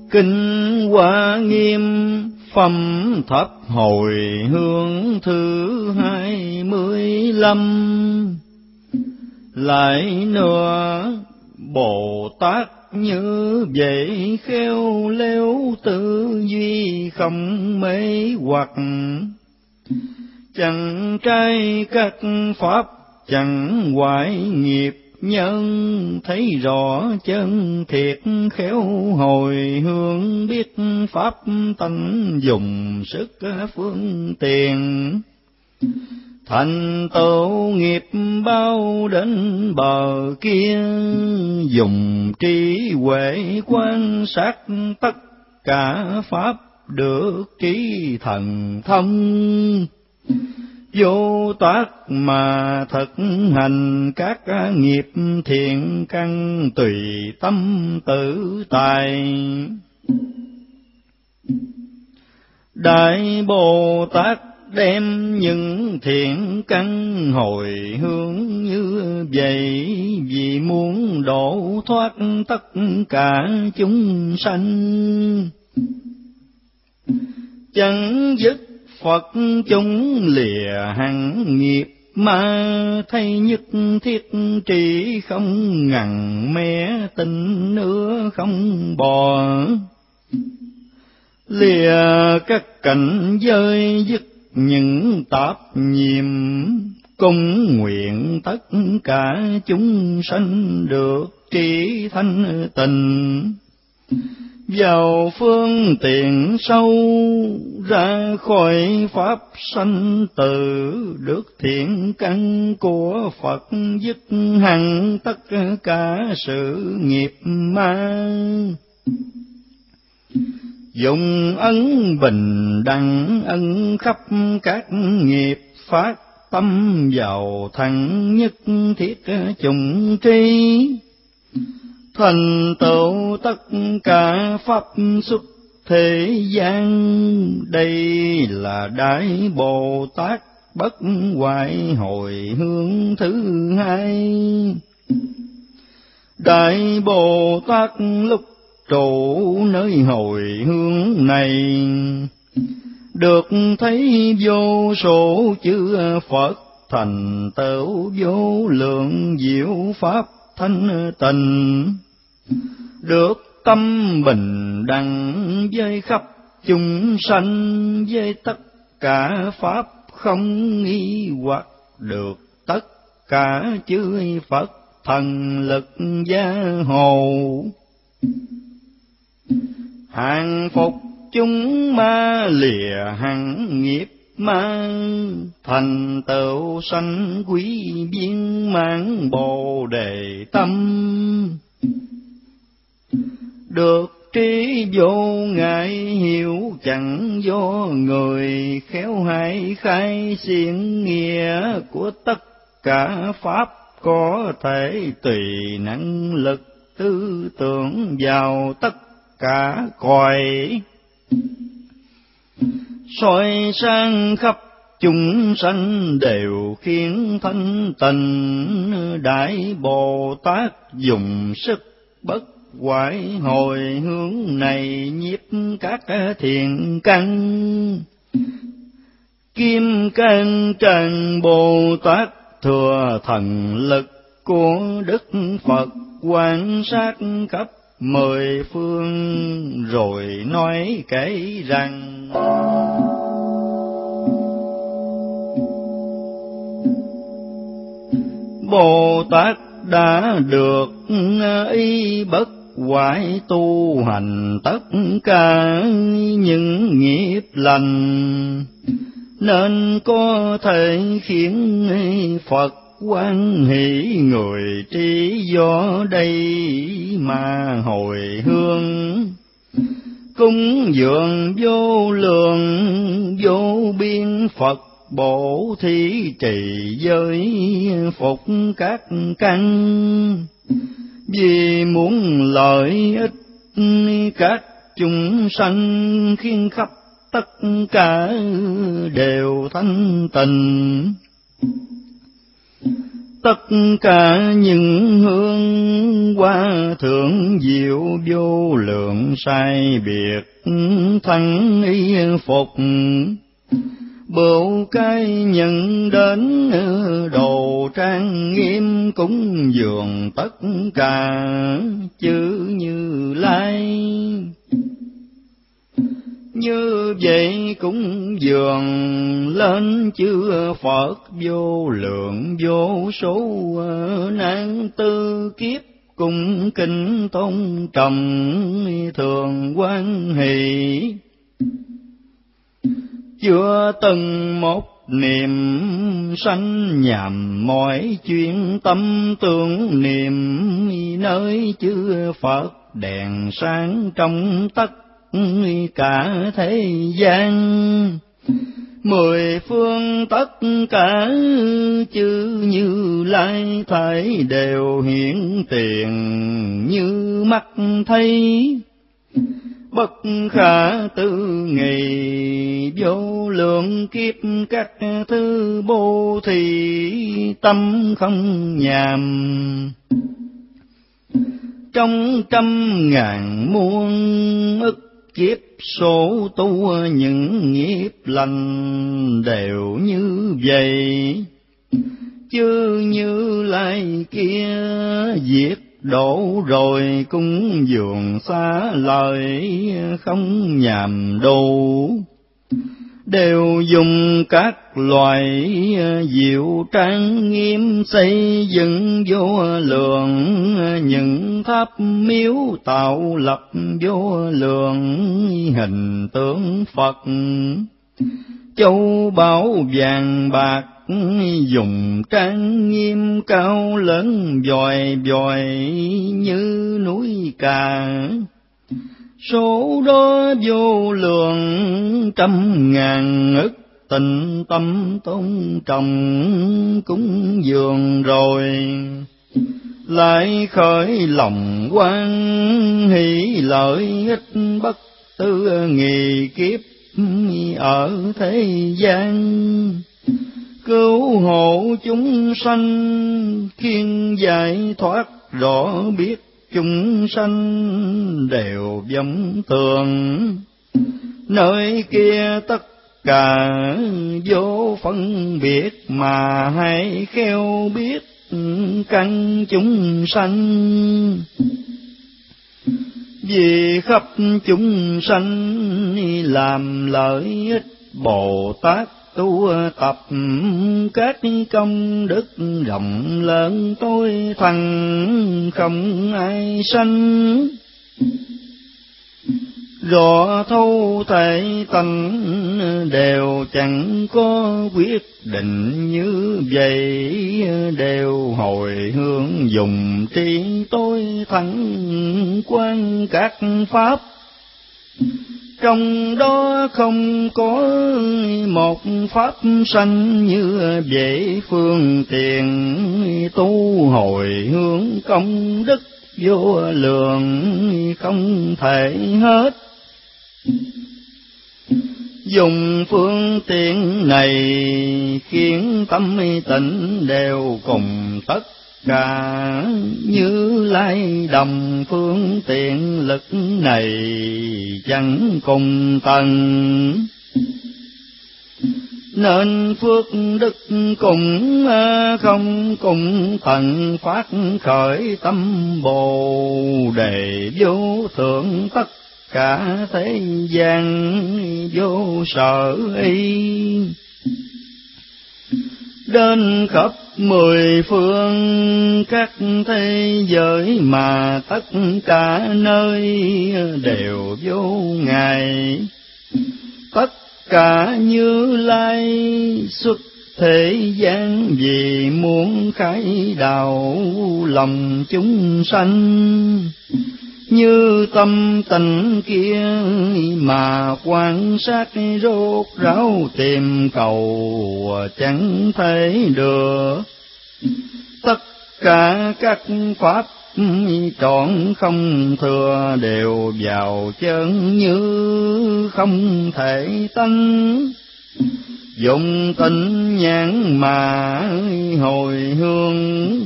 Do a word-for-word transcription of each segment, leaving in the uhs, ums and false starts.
Kinh Hoa Nghiêm phẩm thập hồi hướng thứ hai mươi lăm. Lại nữa Bồ Tát như vậy khéo léo tư duy không mê hoặc, chẳng trai các pháp chẳng hoại nghiệp nhân, thấy rõ chân thiệt khéo hồi hướng, biết pháp tánh dùng sức phương tiện, thành tựu nghiệp bao đến bờ kia, dùng trí huệ quan sát tất cả pháp được trí thần thông, vô tác mà thực hành các nghiệp thiện căn, tùy tâm tự tại. Đại Bồ Tát đem những thiện căn hồi hướng như vậy, vì muốn độ thoát tất cả chúng sanh, chẳng dứt Phật chúng lìa hẳn nghiệp ma, thay nhất thiết trì không ngần mé, tình nữa không bỏ, lìa các cảnh giới dứt những tạp nhiệm, cung nguyện tất cả chúng sanh được trí thanh tịnh, vào phương tiện sâu ra khỏi pháp sanh tử, được thiện căn của Phật dứt hẳn tất cả sự nghiệp ma. Dùng ấn bình đẳng ân khắp các nghiệp, phát tâm vào thẳng nhất thiết chủng tri, thành tựu tất cả pháp xuất thế gian. Đây là Đại Bồ Tát bất hoại hồi hướng thứ hai. Đại Bồ Tát lúc trụ nơi hồi hướng này, được thấy vô số chư Phật thành tựu vô lượng diệu pháp thanh tịnh, được tâm bình đẳng với khắp chúng sanh, với tất cả pháp không nghi hoặc, được tất cả chư Phật thần lực gia hộ, hàng phục chúng ma lìa hẳn nghiệp ma, thành tựu sanh quý viên mãn Bồ Đề tâm, được trí vô ngại hiểu chẳng do người, khéo hay khai xiển nghĩa của tất cả pháp, có thể tùy năng lực tư tưởng vào tất cả cõi, soi sang khắp chúng sanh đều khiến thanh tịnh. Đại Bồ Tát dùng sức bất hoại hồi hướng này, nhiếp các thiện căn. Kim Cang Tràng Bồ Tát thừa thần lực của Đức Phật, quan sát khắp mười phương, rồi nói kể rằng Bồ Tát đã được ý bất hoại tu hành tất cả những nghiệp lành, nên có thể khiến Phật hoan hỷ người trí, do đây mà hồi hướng. Cúng dường vô lượng vô biên Phật, bổ thí trì giới phục các căn, vì muốn lợi ích các chúng sanh, khiến khắp tất cả đều thanh tịnh. tất cả những hương hoa thượng diệu vô lượng sai biệt thắng y phục, bửu cái nhận đến đồ trang nghiêm cúng dường tất cả chư Như Lai. Như vậy cũng dường lên chư Phật vô lượng vô số nan tư kiếp, cung kính tôn trọng thường quan hỷ. Chưa từng một niệm sanh nhằm mọi chuyện tâm tưởng niệm, nơi chư Phật đèn sáng trong tất cả thế gian. Mười phương tất cả chư Như Lai thấy đều hiện tiền như mắt thấy, bất khả tư nghị vô lượng kiếp các thứ bố thí tâm không nhàm. Trong trăm ngàn muôn ức kiếp số tu những nghiệp lành đều như vậy, chư Như Lai kia diệt đổ rồi cung dường xa lời không nhàm đủ, đều dùng các loại diệu trang nghiêm xây dựng vô lượng, những tháp miếu tạo lập vô lượng hình tượng Phật. Châu báu vàng bạc dùng trang nghiêm cao lớn vòi vòi như núi Cà, số đó vô lượng trăm ngàn ức tịnh tâm tôn trọng cúng dường rồi, lại khởi lòng quan hỷ lợi ích bất tư nghị kiếp ở thế gian, cứu hộ chúng sanh khiên giải thoát rõ biết chúng sanh đều vọng thường, nơi kia tất cả vô phân biệt mà hay khéo biết căn chúng sanh. Vì khắp chúng sanh làm lợi ích Bồ Tát tu tập các công đức rộng lớn tối thăng không ai sanh, rõ thâu thể tánh đều chẳng có quyết định như vậy, đều hồi hướng dùng trí tối thắng quan các pháp, trong đó không có một pháp sanh như vậy phương tiện tu hồi hướng công đức vô lượng không thể hết. Dùng phương tiện này khiến tâm tịnh đều cùng tất cả Như Lai đồng, phương tiện lực này chẳng cùng tầng, nên phước đức cũng không cùng tận, phát khởi tâm Bồ Đề vô thượng tất cả thế gian vô sở y, đến khắp mười phương các thế giới mà tất cả nơi đều vô ngài, tất cả Như Lai xuất thế gian vì muốn khai đạo lòng chúng sanh, như tâm tình kia mà quan sát rốt ráo tìm cầu chẳng thể được, tất cả các pháp trọn không thừa đều vào chân như không thể tánh, dụng tinh nhãn mà hồi hương.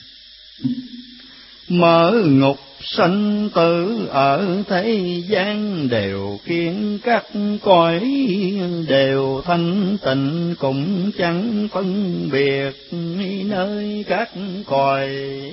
Mở ngục sanh tử ở thế gian, đều khiến các cõi đều thanh tịnh, cũng chẳng phân biệt nơi các cõi.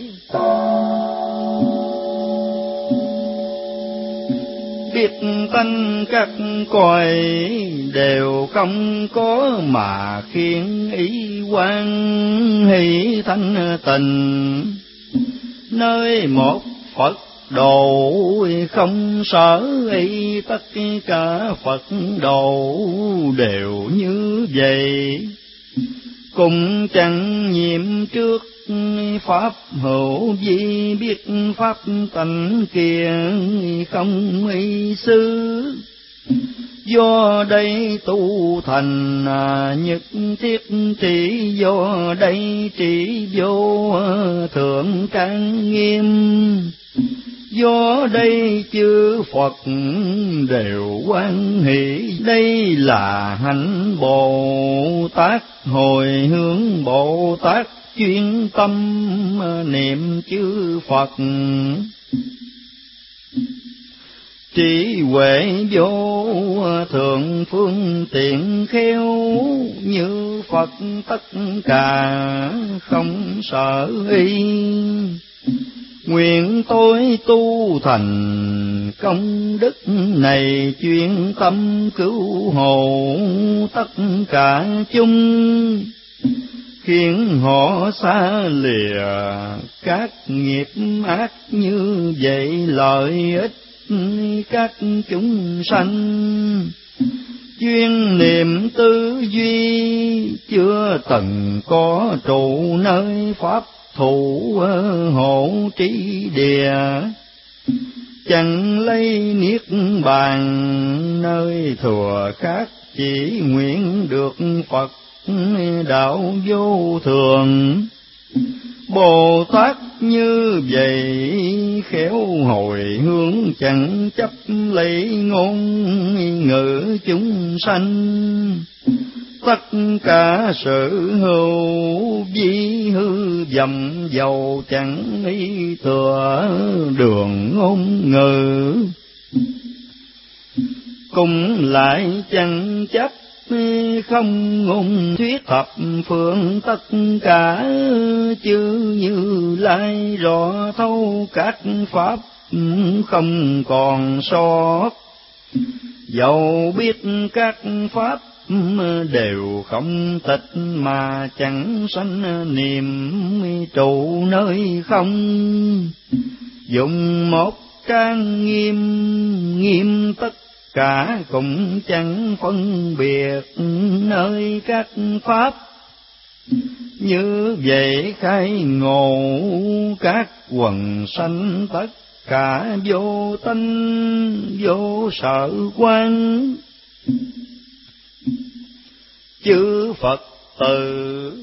Biết tánh các cõi đều không có, mà khiến ý quan hỷ thanh tịnh. Nơi một Phật độ không sở y, tất cả Phật độ đều như vậy. Cũng chẳng nhiệm trước pháp hữu vi, biết pháp tánh kia không y xứ. Do đây tu thành nhất thiết trị, do đây trị vô thượng trang nghiêm. Do đây chư Phật đều hoan hỷ, đây là hạnh Bồ Tát hồi hướng. Bồ Tát chuyên tâm niệm chư Phật, trí huệ vô thượng phương tiện khéo, như Phật tất cả không sợ y. Nguyện tôi tu thành công đức này, chuyên tâm cứu hộ tất cả chúng, khiến họ xa lìa các nghiệp ác. Như vậy lợi ích các chúng sanh, chuyên niệm tư duy chưa từng có trụ, nơi pháp thủ hộ trí địa. Chẳng lấy niết bàn nơi thừa khác, chỉ nguyện được Phật đạo vô thường. Bồ Tát như vậy khéo hồi hướng, chẳng chấp lấy ngôn ngữ chúng sanh. Tất cả sự hữu vi hư vọng, dầu chẳng ý thừa đường ngôn ngữ. Cũng lại chẳng chấp không ngôn thuyết thập phương, tất cả chư Như Lai rõ thấu các pháp không còn sót. Dầu biết các pháp đều không tịch, mà chẳng sanh niệm trụ nơi không. Dụng một trang nghiêm nghiêm tất cả, cũng chẳng phân biệt nơi các pháp. Như vậy khai ngộ các quần sanh, tất cả vô tánh vô sở quan. Chư Phật tử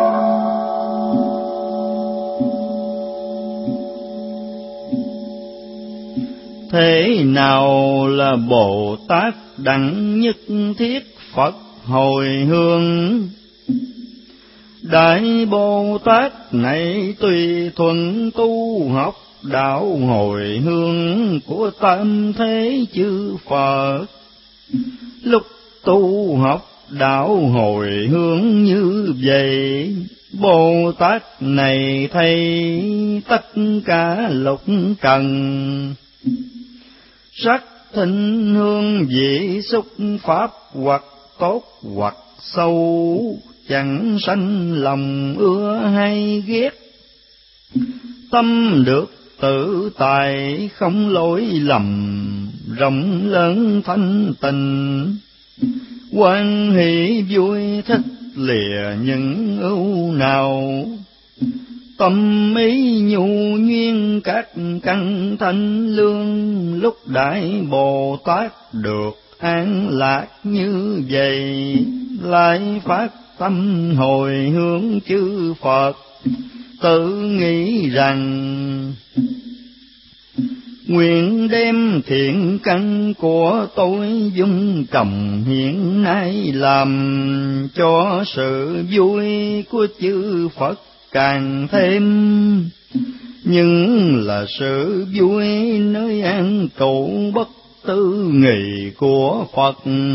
thế nào là Bồ Tát đẳng nhất thiết Phật hồi hướng? Đại Bồ Tát này tùy thuận tu học đạo hồi hướng của tam thế chư Phật. Lúc tu học đạo hồi hướng như vậy, Bồ Tát này thấy tất cả lục trần, sắc thịnh hương vị xúc pháp, hoặc tốt hoặc sâu, chẳng sanh lòng ưa hay ghét. Tâm được tự tại không lỗi lầm, rộng lớn thanh tịnh, hoan hỷ vui thích lìa những ưu nào. Tâm ý nhu nguyên các căn thanh lương, lúc Đại Bồ Tát được an lạc như vậy, lại phát tâm hồi hướng chư Phật, tự nghĩ rằng Nguyện đem thiện căn của tôi dung trồng hiện nay, làm cho sự vui của chư Phật càng thêm. Nhưng là sự vui nơi an trụ bất tư nghị của Phật,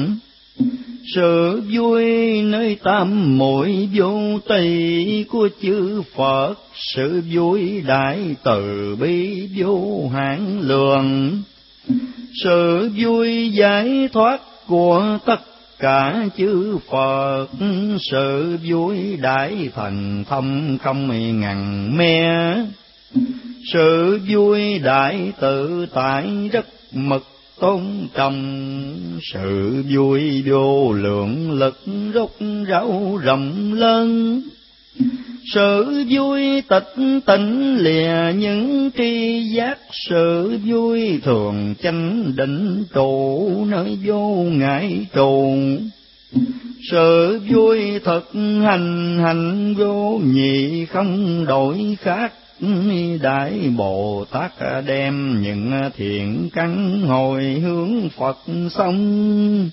sự vui nơi tam muội vô tri của chư Phật, sự vui đại từ bi vô hạn lượng, sự vui giải thoát của tất cả chư Phật, sự vui đại thần thông không ngần me, sự vui đại tự tại rất mực tôn trọng, sự vui vô lượng lực rốt ráo rộng lớn, sự vui tịch tịnh lìa những tri giác, sự vui thường chánh định trụ nơi vô ngại trụ, sự vui thực hành hành vô nhị không đổi khác. Đại Bồ Tát đem những thiện căn hồi hướng Phật xong,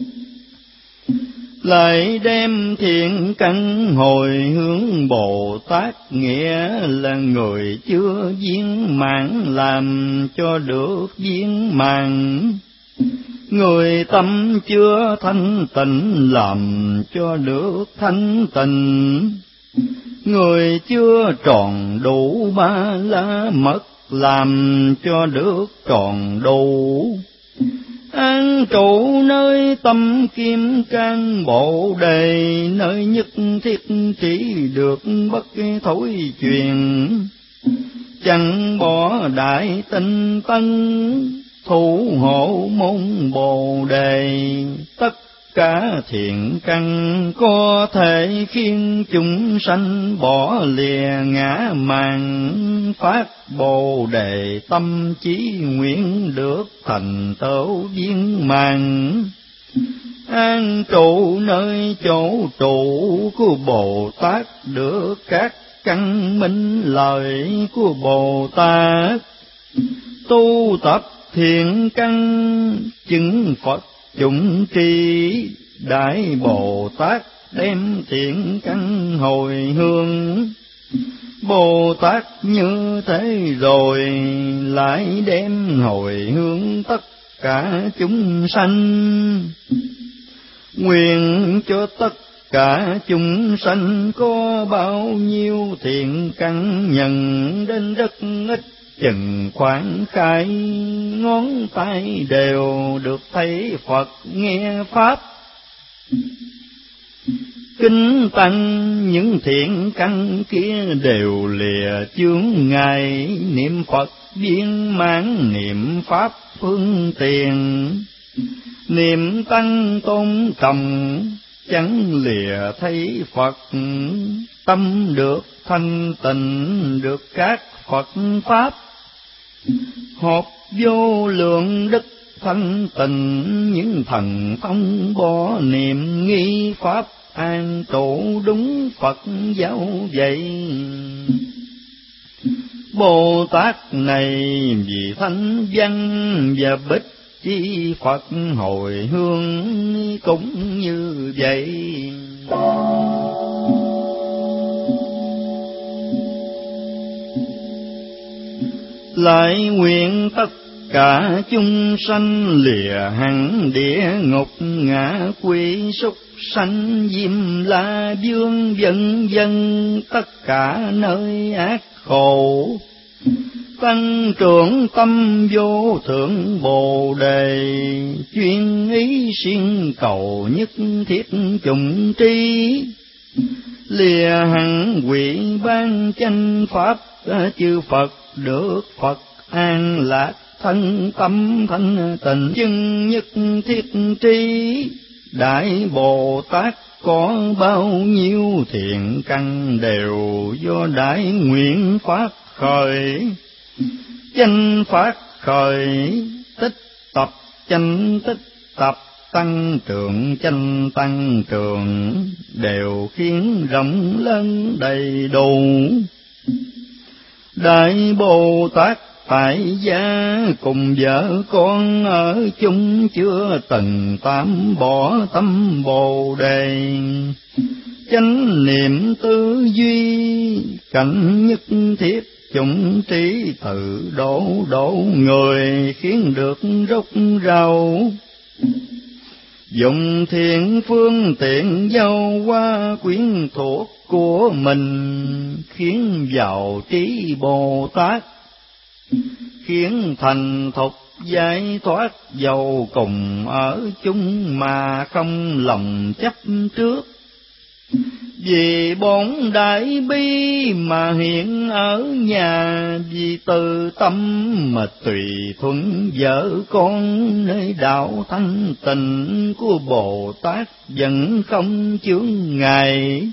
lại đem thiện căn hồi hướng Bồ Tát, nghĩa là người chưa viên mãn làm cho được viên mãn, người tâm chưa thanh tịnh làm cho được thanh tịnh, người chưa tròn đủ ba la mật làm cho được tròn đủ, an trụ nơi tâm kim cang bồ đề, nơi nhất thiết chỉ được bất thối truyền, chẳng bỏ đại tinh tấn thủ hộ môn bồ đề. Tất cả thiện căn có thể khiến chúng sanh bỏ lìa ngã mạn, phát bồ đề tâm chí nguyện được thành tựu viên mãn, an trụ nơi chỗ trụ của Bồ Tát, được các căn minh lợi của Bồ Tát, tu tập thiện căn chứng Phật chúng tri. Đại Bồ Tát đem thiện căn hồi hướng, Bồ Tát như thế rồi lại đem hồi hướng tất cả chúng sanh, nguyện cho tất cả chúng sanh có bao nhiêu thiện căn nhận đến rất ít, chừng khoảng khai ngón tay đều được thấy Phật nghe pháp. Kinh tăng những thiện căn kia đều lìa chướng ngại, niệm Phật viên mãn niệm pháp phương tiện, niệm tăng tôn trọng chẳng lìa thấy Phật, tâm được thanh tịnh được các Phật pháp, hộp vô lượng đức thanh tịnh, những thần thông bỏ niệm nghi pháp, an trụ đúng Phật giáo dạy. Bồ Tát này vì thanh văn và bích chi Phật hồi hương cũng như vậy. Lại nguyện tất cả chúng sanh lìa hẳn địa ngục, ngã quỷ súc sanh diêm la vương vân vân, tất cả nơi ác khổ, tăng trưởng tâm vô thượng bồ đề, chuyên ý siêng cầu nhất thiết chủng tri, lìa hẳn quỷ ban chánh pháp, chư Phật được Phật an lạc, thân tâm thanh tịnh chân nhất thiết tri. Đại Bồ Tát có bao nhiêu thiện căn đều do đại nguyện phát khởi, chánh phát khởi tích tập chánh tích tập, tăng trưởng chánh tăng trưởng, đều khiến rộng lớn đầy đủ. Đại Bồ Tát tại gia, cùng vợ con ở chung chưa từng tạm bỏ tâm Bồ Đề. Chánh niệm tư duy cảnh nhất thiết, chúng trí tự độ độ người, khiến được rốt rau. Dùng thiện phương tiện giao qua quyến thuộc của mình, khiến giàu trí Bồ Tát, khiến thành thục giải thoát, giàu cùng ở chung mà không lòng chấp trước. Vì bổn đại bi mà hiện ở nhà, vì từ tâm mà tùy thuận vợ con, nơi đạo thanh tịnh của Bồ Tát vẫn không chướng ngại.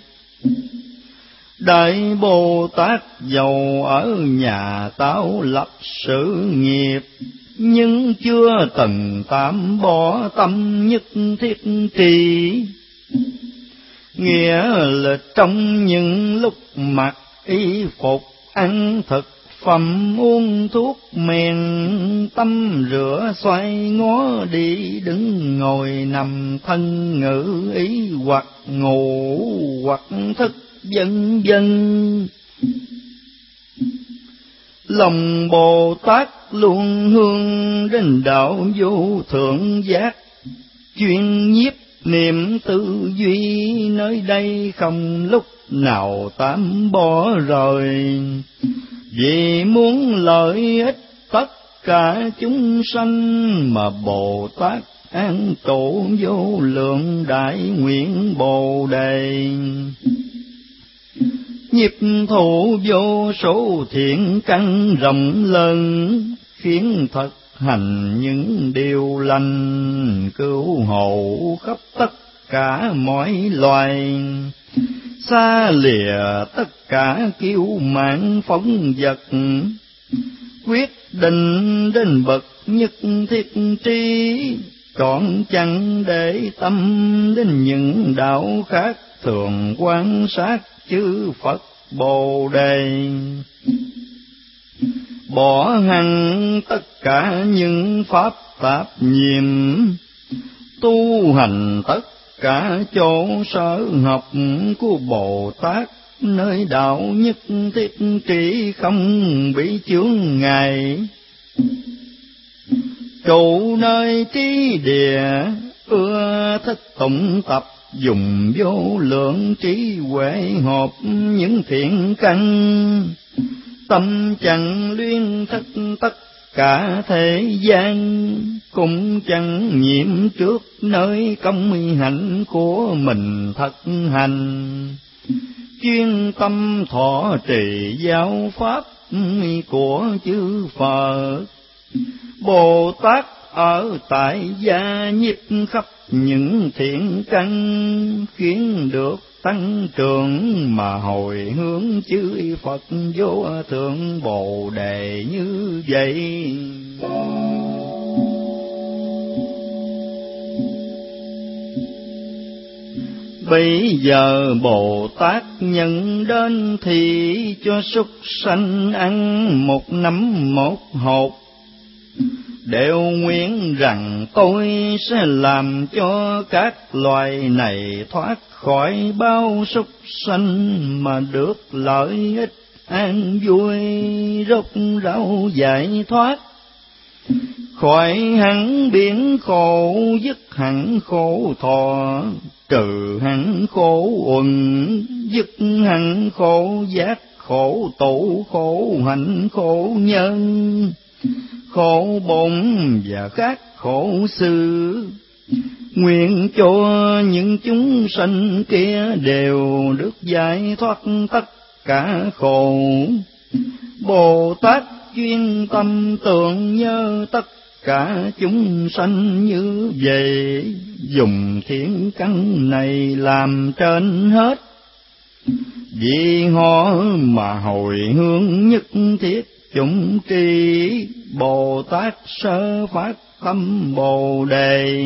Đại Bồ Tát giàu ở nhà tạo lập sự nghiệp, nhưng chưa từng tạm bỏ tâm nhất thiết trì. Nghĩa là trong những lúc mặc y phục, ăn thực phẩm, uống thuốc men, tâm rửa xoay ngó đi đứng ngồi nằm, thân ngữ ý hoặc ngủ hoặc thức vân vân. Lòng Bồ Tát luôn hướng đến đạo vô thượng giác, chuyên nhiếp niệm tư duy, nơi đây không lúc nào tạm bỏ rời. Vì muốn lợi ích tất cả chúng sanh, mà Bồ Tát an trụ vô lượng đại nguyện Bồ Đề. Nhiếp thủ vô số thiện căn rộng lớn, khiến thật hành những điều lành, cứu hộ khắp tất cả mọi loài. Xa lìa tất cả kiêu mạn phóng vật, quyết định đến bậc nhất thiết trí. Còn chẳng để tâm đến những đạo khác, thường quan sát chư Phật Bồ Đề. Bỏ hẳn tất cả những pháp tạp nhiệm, tu hành tất cả chỗ sở học của Bồ Tát, nơi đạo nhất thiết trí không bị chướng ngại. Trụ nơi trí địa, ưa thích tụng tập, dùng vô lượng trí huệ hợp những thiện căn. Tâm chẳng luyên thất tất cả thế gian, cũng chẳng nhiễm trước nơi công hạnh của mình thật hành. Chuyên tâm thọ trì giáo pháp của chư Phật, Bồ Tát ở tại gia nhiếp khắp những thiện căn, khiến được tăng trưởng mà hồi hướng chư Phật vô thượng Bồ Đề như vậy. Bây giờ Bồ Tát nhận đến thì cho súc sanh ăn một nắm một hột, đều nguyện rằng tôi sẽ làm cho các loài này thoát khỏi bao súc sanh, mà được lợi ích an vui rốt ráo giải thoát. Khỏi hẳn biển khổ, dứt hẳn khổ thọ, trừ hẳn khổ uẩn, dứt hẳn khổ giác, khổ tụ, khổ hạnh, khổ nhân, khổ bổn và các khổ sự. Nguyện cho những chúng sanh kia đều được giải thoát tất cả khổ. Bồ Tát chuyên tâm tưởng nhớ tất cả chúng sanh như vậy, dùng thiện căn này làm trên hết. Vì họ mà hồi hướng nhất thiết chúng tri, Bồ Tát sơ phát tâm Bồ Đề.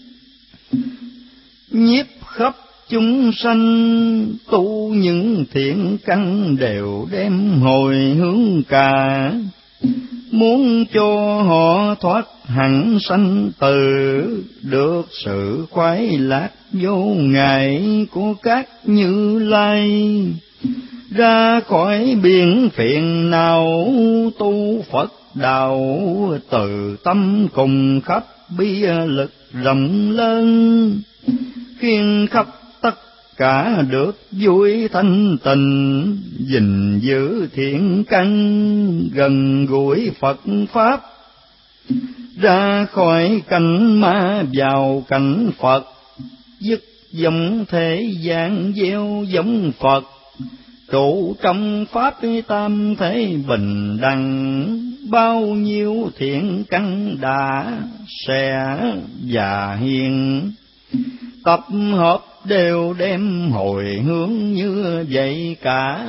Nhiếp khắp chúng sanh tu những thiện căn đều đem hồi hướng cả. muốn cho họ thoát hẳn sanh tử, được sự khoái lạc vô ngại của các Như Lai, ra khỏi biển phiền não tu Phật đạo, từ tâm cùng khắp bi lực rộng lớn, khiến khắp tất cả được vui thanh tịnh, gìn giữ thiện căn gần gũi Phật pháp, ra khỏi cảnh ma vào cảnh Phật, dứt giống thế gian gieo giống Phật, trụ trong pháp tam thế bình đẳng, bao nhiêu thiện căn đã sẽ và hiện, tập hợp đều đem hồi hướng như vậy cả.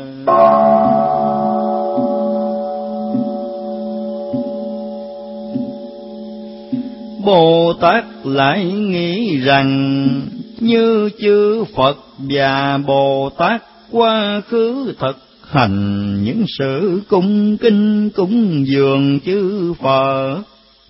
Bồ Tát lại nghĩ rằng, như chư Phật và Bồ Tát quá khứ thực hành những sự cung kinh cúng dường chư Phật,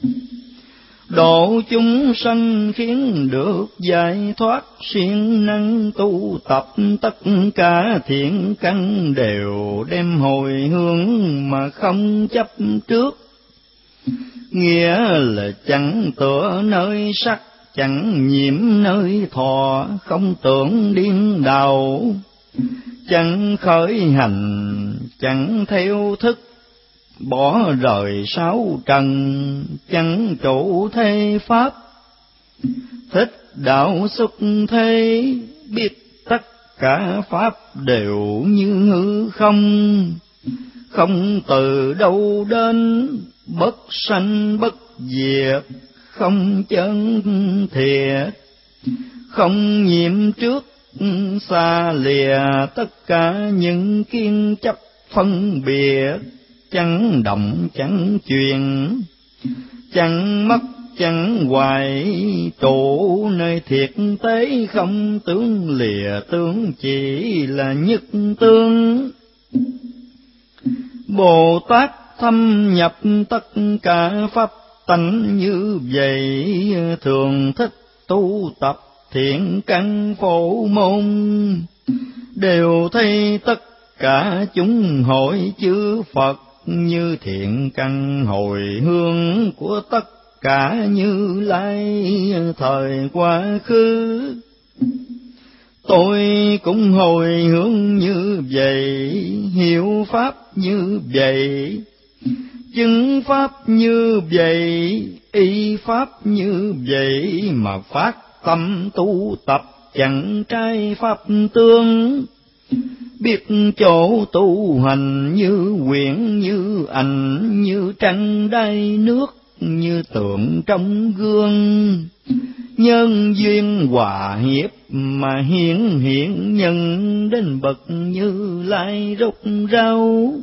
độ chúng sanh khiến được giải thoát, siêng năng tu tập tất cả thiện căn đều đem hồi hướng mà không chấp trước. Nghĩa là chẳng tựa nơi sắc, chẳng nhiễm nơi thọ, không tưởng điên đảo, chẳng khởi hành, chẳng theo thức, bỏ rời sáu trần, chẳng trụ thế pháp, thích đạo xuất thế, biết tất cả pháp đều như hư không, không từ đâu đến, bất sanh bất diệt, không chân thiệt, không nhiễm trước xa lìa tất cả những kiến chấp phân biệt, chẳng động chẳng chuyển, chẳng mất chẳng hoài, trụ nơi thiệt tế, không tướng lìa tướng, chỉ là nhất tướng. Bồ Tát thâm nhập tất cả pháp tánh như vậy, thường thích tu tập thiện căn phổ môn, đều thấy tất cả chúng hội chư Phật như thiện căn hồi hướng của tất cả Như Lai thời quá khứ. Tôi cũng hồi hướng như vậy, hiểu pháp như vậy, chứng pháp như vậy, y pháp như vậy, mà phát tâm tu tập chẳng trái pháp tương, biết chỗ tu hành như quyển như ảnh, như tranh đai nước, như tượng trong gương, nhân duyên hòa hiệp mà hiển hiện nhân, đến bậc Như Lai rốt ráo.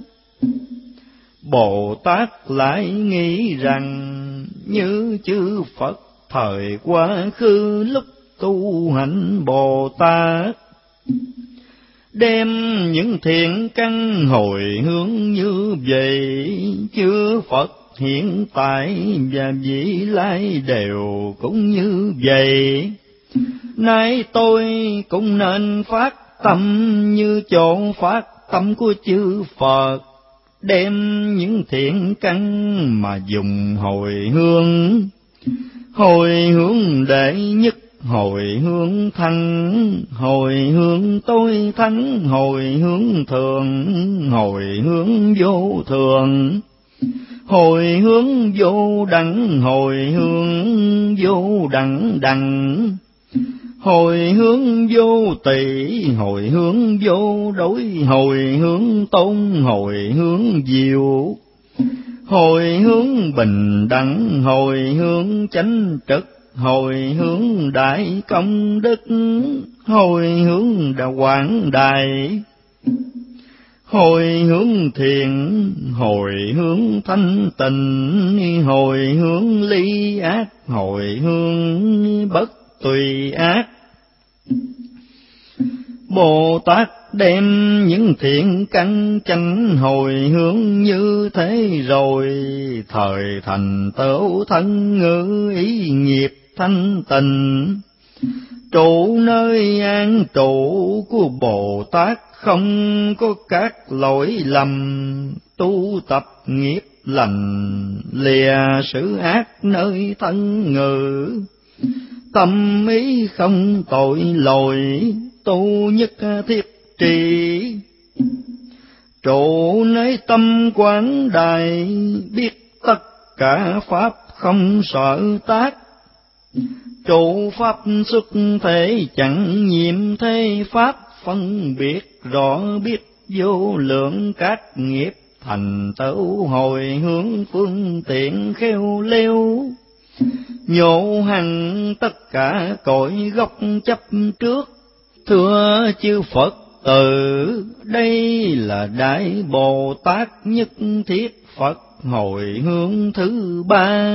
Bồ Tát lại nghĩ rằng, như chư Phật thời quá khứ lúc tu hành Bồ Tát, đem những thiện căn hồi hướng như vậy, chư Phật hiện tại và vị lai đều cũng như vậy. Nay tôi cũng nên phát tâm như chỗ phát tâm của chư Phật, đem những thiện căn mà dùng hồi hướng. Hồi hướng đệ nhất, hồi hướng thắng, hồi hướng tôi thắng, hồi hướng thường, hồi hướng vô thường, hồi hướng vô đẳng, hồi hướng vô đẳng đẳng, hồi hướng vô tỷ, hồi hướng vô đối, hồi hướng tôn, hồi hướng diệu, hồi hướng bình đẳng, hồi hướng chánh trực, hồi hướng đại công đức, hồi hướng đà quảng đại, hồi hướng thiện, hồi hướng thanh tịnh, hồi hướng ly ác, hồi hướng bất tùy ác. Bồ Tát đem những thiện căn chánh hồi hướng như thế rồi, thời thành tựu thân ngữ ý nghiệp thanh tịnh. Trụ nơi an trụ của Bồ Tát không có các lỗi lầm, tu tập nghiệp lành lìa sự ác nơi thân ngữ. Tâm ý không tội lỗi, tu nhất thiết trì. Trụ nơi tâm quán đại, biết tất cả pháp không sợ tác. Trụ pháp xuất thể chẳng nhiệm thế pháp, phân biệt rõ biết vô lượng các nghiệp, thành tựu hồi hướng phương tiện khéo léo. Nhộ hằng tất cả cội gốc chấp trước, thưa chư Phật tử, đây là Đại Bồ Tát nhất thiết Phật hồi hướng thứ ba.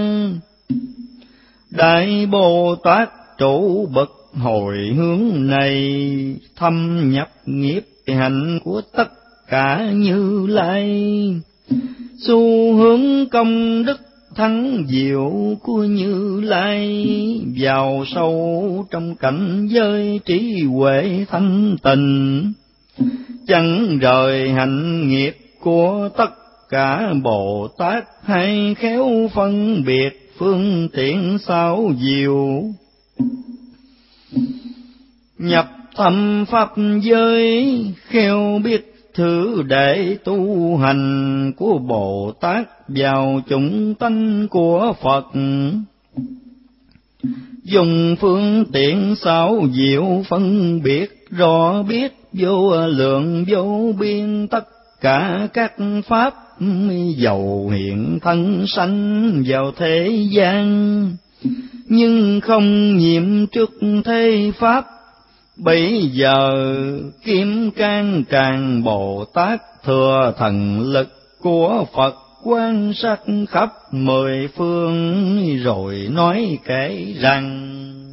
Đại Bồ Tát trụ bậc hồi hướng này, thâm nhập nghiệp hạnh của tất cả Như Lai. Xu hướng công đức thắng diệu của Như Lai, vào sâu trong cảnh giới trí huệ thanh tịnh. Chẳng rời hạnh nghiệp của tất cả Bồ Tát, hay khéo phân biệt phương tiện sao diệu. Nhập thâm pháp giới, khéo biết thứ để tu hành của Bồ Tát vào chủng tánh của Phật. Dùng phương tiện sao diệu phân biệt rõ biết vô lượng vô biên tất cả các pháp, dầu hiện thân sanh vào thế gian, nhưng không nhiễm trước thế pháp. Bây giờ Kim Cang Tràng Bồ Tát thừa thần lực của Phật, quan sát khắp mười phương, rồi nói kể rằng: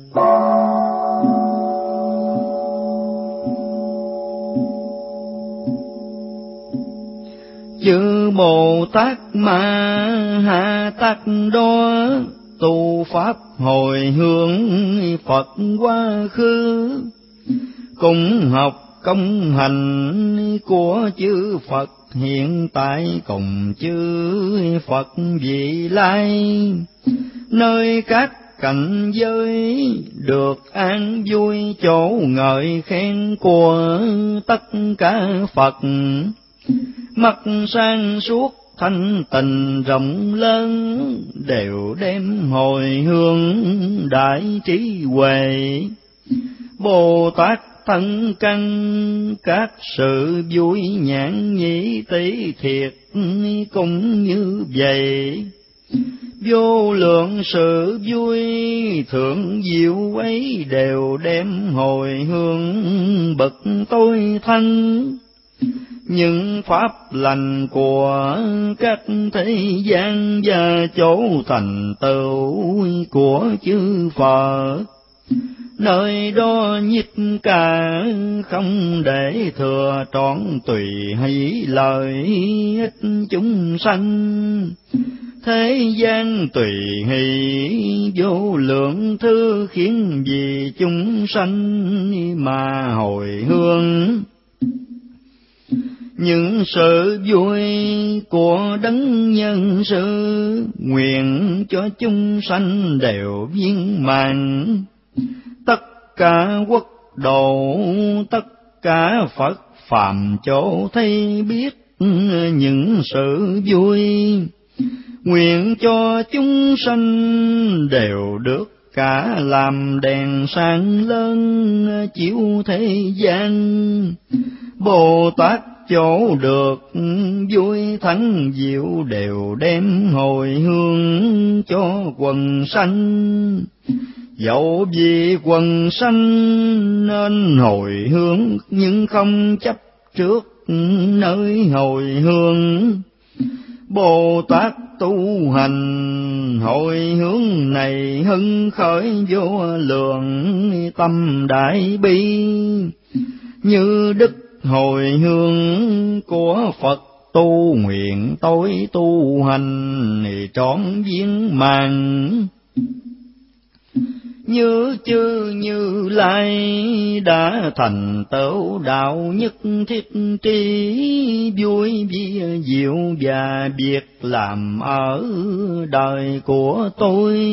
chư Bồ Tát Ma Ha Tát đó, tu pháp hồi hướng Phật quá khứ, cùng học công hành của chư Phật hiện tại, cùng chư Phật vị lai. Nơi các cảnh giới được an vui, chỗ ngợi khen của tất cả Phật. Mắt sang suốt thanh tịnh rộng lớn, đều đem hồi hướng đại trí huệ. Bồ Tát thân căn các sự vui nhãn nhĩ tỷ thiệt cũng như vậy. Vô lượng sự vui thượng diệu ấy, đều đem hồi hướng bậc tối thanh. Những pháp lành của các thế gian, và chỗ thành tựu của chư Phật, nơi đó nhiếp cả không để thừa, trọn tùy hỷ lợi ích chúng sanh. Thế gian tùy hỷ vô lượng thứ, khiến vì chúng sanh mà hồi hướng. Những sự vui của đấng nhân sư, nguyện cho chúng sanh đều viên mãn. Tất cả quốc độ, tất cả Phật phàm chỗ thấy biết những sự vui. Nguyện cho chúng sanh đều được cả làm đèn sáng lớn, chiếu thế gian. Bồ Tát chỗ được vui thắng diệu, đều đem hồi hướng cho quần sanh. Dẫu vì quần sanh nên hồi hướng, nhưng không chấp trước nơi hồi hướng. Bồ Tát tu hành hồi hướng này, hưng khởi vô lượng tâm đại bi. Như Đức hồi hướng của Phật tu nguyện tối tu hành trọn viên mãn. Như chư Như Lai đã thành tựu đạo nhất thiết trí, vui vi diệu và việc làm ở đời của tôi.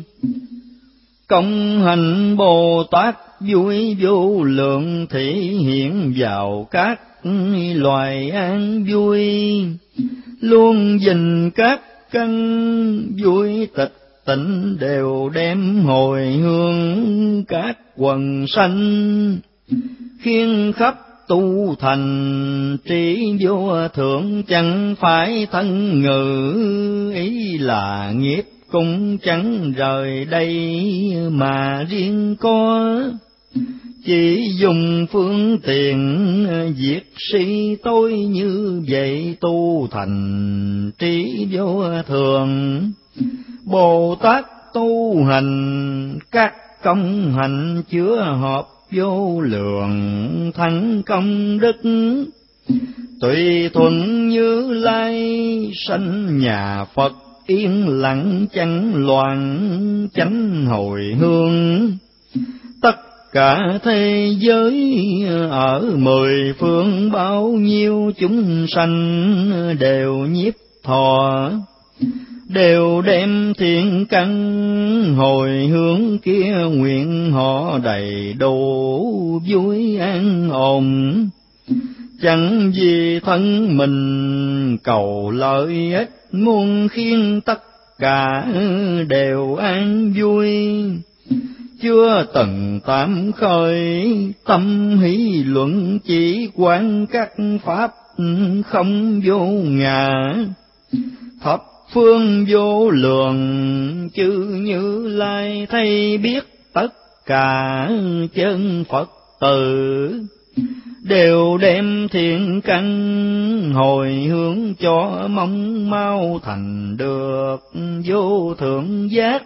Công hành Bồ Tát vui vô lượng thể hiện vào các loài an vui, luôn dình các căn vui tịch tịnh đều đem hồi hương các quần sanh, khiến khắp tu thành trí vô thượng chẳng phải thân ngự, ý là nghiệp cũng chẳng rời đây mà riêng có. Chỉ dùng phương tiện diệt si tôi như vậy tu thành trí vô thường. Bồ Tát tu hành các công hạnh chứa hợp vô lượng thắng công đức, tùy thuận Như Lai sanh nhà Phật yên lặng chẳng loạn chánh hồi hương. Tất cả thế giới ở mười phương bao nhiêu chúng sanh đều nhiếp thọ, đều đem thiện căn hồi hướng kia nguyện họ đầy đủ vui an ổn. Chẳng vì thân mình cầu lợi ích, muốn khiến tất cả đều an vui. Chưa từng tạm khởi tâm hỷ luận, chỉ quan các pháp không vô ngã. Thập phương vô lượng chư Như Lai thấy biết tất cả chân Phật tử, đều đem thiện căn hồi hướng cho mong mau thành được vô thượng giác.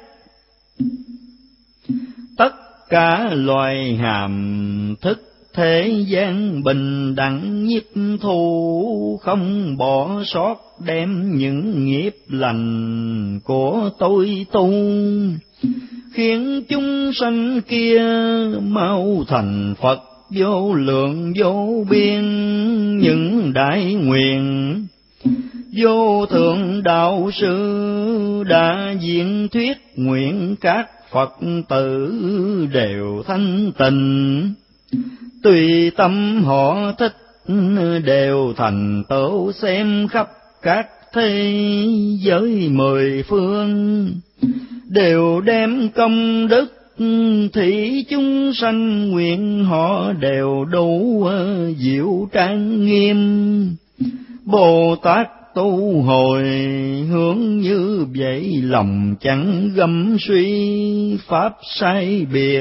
Tất cả loài hàm thức thế gian bình đẳng nhiếp thu, không bỏ sót đem những nghiệp lành của tôi tu, khiến chúng sanh kia mau thành Phật vô lượng vô biên. Những đại nguyện vô thượng đạo sư đã diễn thuyết, nguyện các Phật tử đều thanh tịnh, tùy tâm họ thích đều thành tựu xem khắp các thế giới mười phương, đều đem công đức thị chúng sanh nguyện họ đều đủ diệu trang nghiêm. Bồ Tát tu hồi hướng như vậy, lòng chẳng gầm suy pháp sai biệt,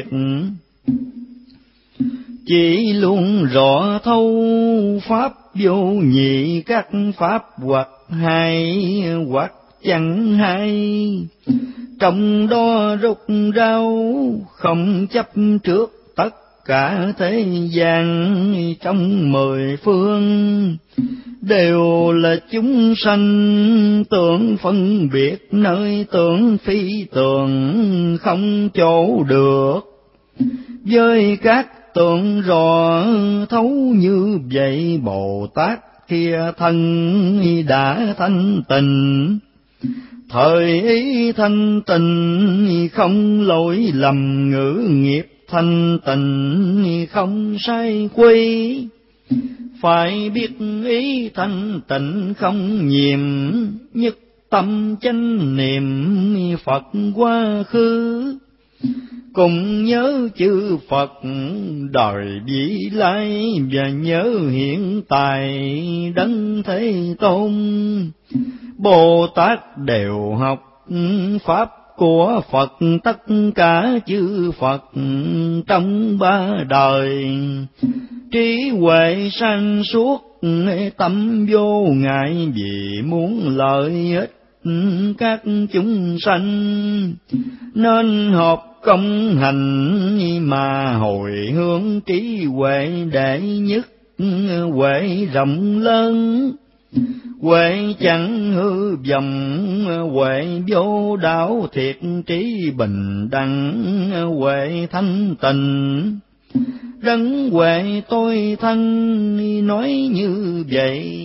chỉ luôn rõ thấu pháp vô nhị, các pháp hoặc hay hoặc chẳng hay. Trong đó rút rau không chấp trước tất cả thế gian, trong mười phương đều là chúng sanh. Tưởng phân biệt nơi tưởng phi tưởng không chỗ được, với các tưởng rõ thấu như vậy. Bồ Tát kia thân đã thanh tịnh, thời ý thanh tịnh không lỗi lầm, ngữ nghiệp thanh tịnh không sai quy. Phải biết ý thanh tịnh không nhiễm, nhất tâm chánh niệm Phật quá khứ. Cùng nhớ chư Phật đời vĩ lai, và nhớ hiện tại đấng Thế Tôn. Bồ Tát đều học pháp của Phật, tất cả chư Phật trong ba đời. Trí huệ sáng suốt tâm vô ngại, vì muốn lợi ích các chúng sanh, nên học công hành mà hồi hướng trí huệ đệ nhất huệ rộng lớn. Huệ chẳng hư vọng, huệ vô đạo thiệt trí bình đẳng, huệ thanh tịnh. Đấng huệ tôi thân nói như vậy.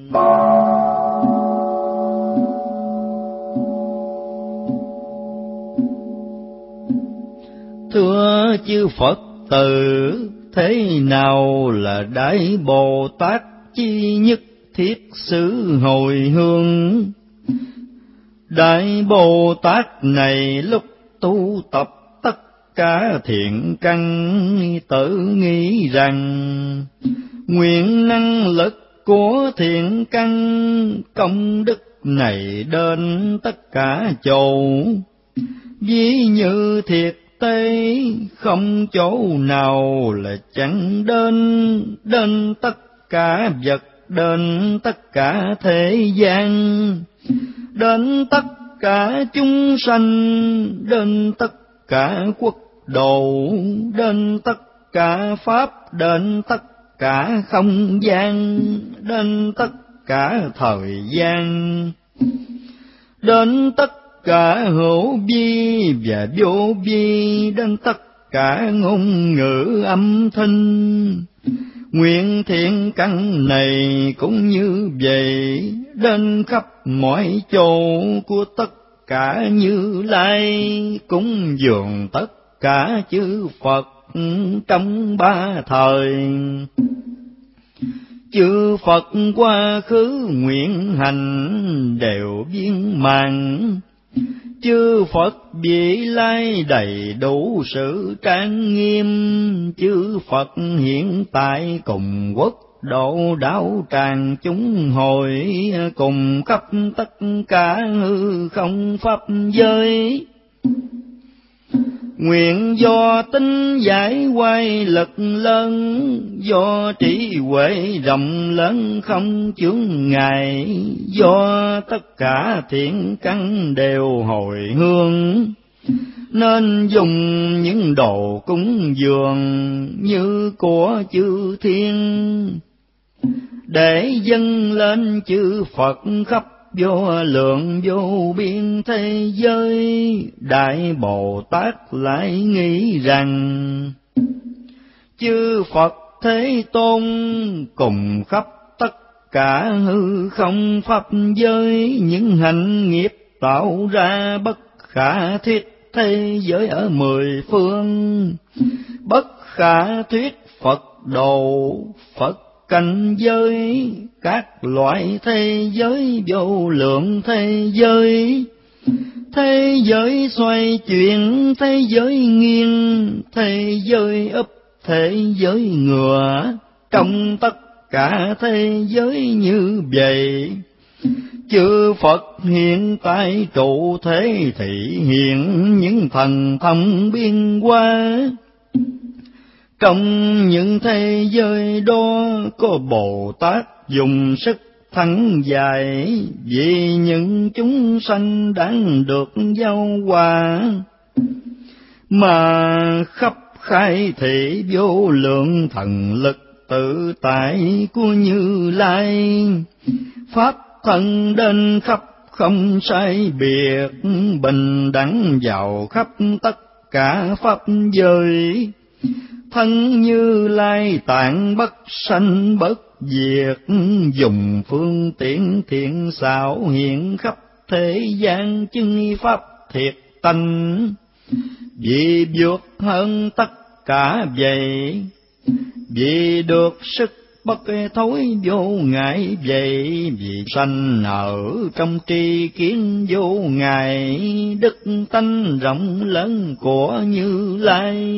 Thưa chư Phật tử, thế nào là Đại Bồ Tát chi nhất thiết xứ hồi hương? Đại Bồ Tát này lúc tu tập tất cả thiện căn, tự nghĩ rằng nguyện năng lực của thiện căn, công đức này đến tất cả chỗ. Ví như thiệt tế không chỗ nào là chẳng đến, đến tất cả vật, đến tất cả thế gian, đến tất cả chúng sanh, đến tất cả quốc độ, đến tất cả pháp, đến tất cả không gian, đến tất cả thời gian, đến tất cả hữu vi và vô vi, đến tất cả ngôn ngữ âm thanh. Nguyện thiện căn này cũng như vậy, đến khắp mọi chỗ của tất cả Như Lai, cúng dường tất cả chư Phật trong ba thời. Chư Phật quá khứ nguyện hành đều viên mãn, chư Phật vị lai đầy đủ sự trang nghiêm. Chư Phật hiện tại cùng quốc độ đạo tràng chúng hồi, cùng khắp tất cả hư không pháp giới. Nguyện do tinh giải quay lực lớn, do trí huệ rộng lớn không chướng ngại, do tất cả thiện căn đều hồi hương. Nên dùng những đồ cúng dường như của chư thiên, để dâng lên chư Phật khắp vô lượng vô biên thế giới. Đại Bồ Tát lại nghĩ rằng chư Phật Thế Tôn cùng khắp tất cả hư không pháp giới, những hạnh nghiệp tạo ra bất khả thuyết thế giới ở mười phương. Bất khả thuyết Phật độ, Phật cảnh giới, các loại thế giới, vô lượng thế giới. Thế giới xoay chuyển, thế giới nghiêng, thế giới úp, thế giới ngửa, trong tất cả thế giới như vậy. Chư Phật hiện tại trụ thế thị hiện những thần thông biên hóa. Trong những thế giới đó có Bồ Tát dùng sức thắng dài, vì những chúng sanh đáng được giao hòa, mà khắp khai thị vô lượng thần lực tự tại của Như Lai. Pháp thân đến khắp không sai biệt, bình đẳng vào khắp tất cả pháp giới. Thân Như Lai tạng bất sanh bất diệt, dùng phương tiện thiện xảo hiện khắp thế gian chứng pháp thiệt tánh. Vì vượt hơn tất cả vậy, vì được sức bất thối vô ngại vậy, vì sanh ở trong tri kiến vô ngại, đức tánh rộng lớn của Như Lai.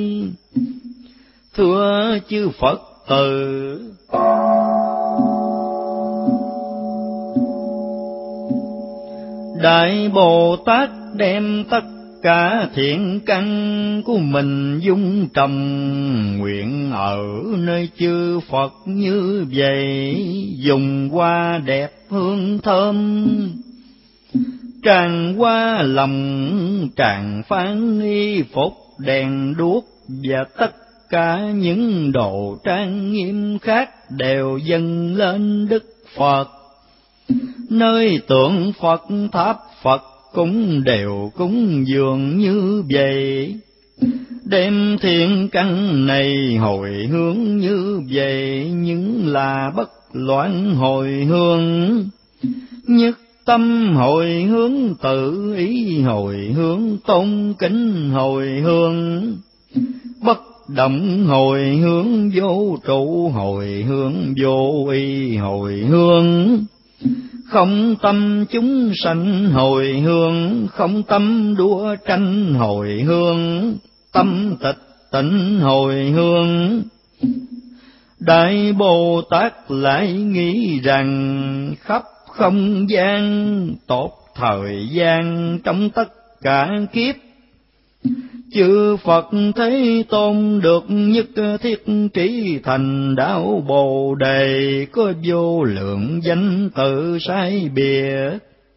Thưa chư Phật tử, Đại Bồ Tát đem tất cả thiện căn của mình dung trồng, nguyện ở nơi chư Phật như vậy, dùng hoa đẹp hương thơm, tràn hoa lòng, tràn phán y phục đèn đuốc và tất cả những đồ trang nghiêm khác đều dâng lên Đức Phật. Nơi tượng Phật tháp Phật cũng đều cúng dường như vậy. Đem thiện căn này hồi hướng như vậy, nhưng là bất loạn hồi hướng. Nhất tâm hồi hướng, tự ý hồi hướng, tôn kính hồi hướng. Bất động hồi hướng, vô trụ hồi hướng, vô y hồi hướng. Không tâm chúng sanh hồi hướng, không tâm đua tranh hồi hướng. Tâm tịch tịnh hồi hướng. Đại Bồ Tát lại nghĩ rằng khắp không gian, tốt thời gian trong tất cả kiếp, chư Phật Thế Tôn được nhất thiết trí thành đạo Bồ Đề, có vô lượng danh tự sai biệt.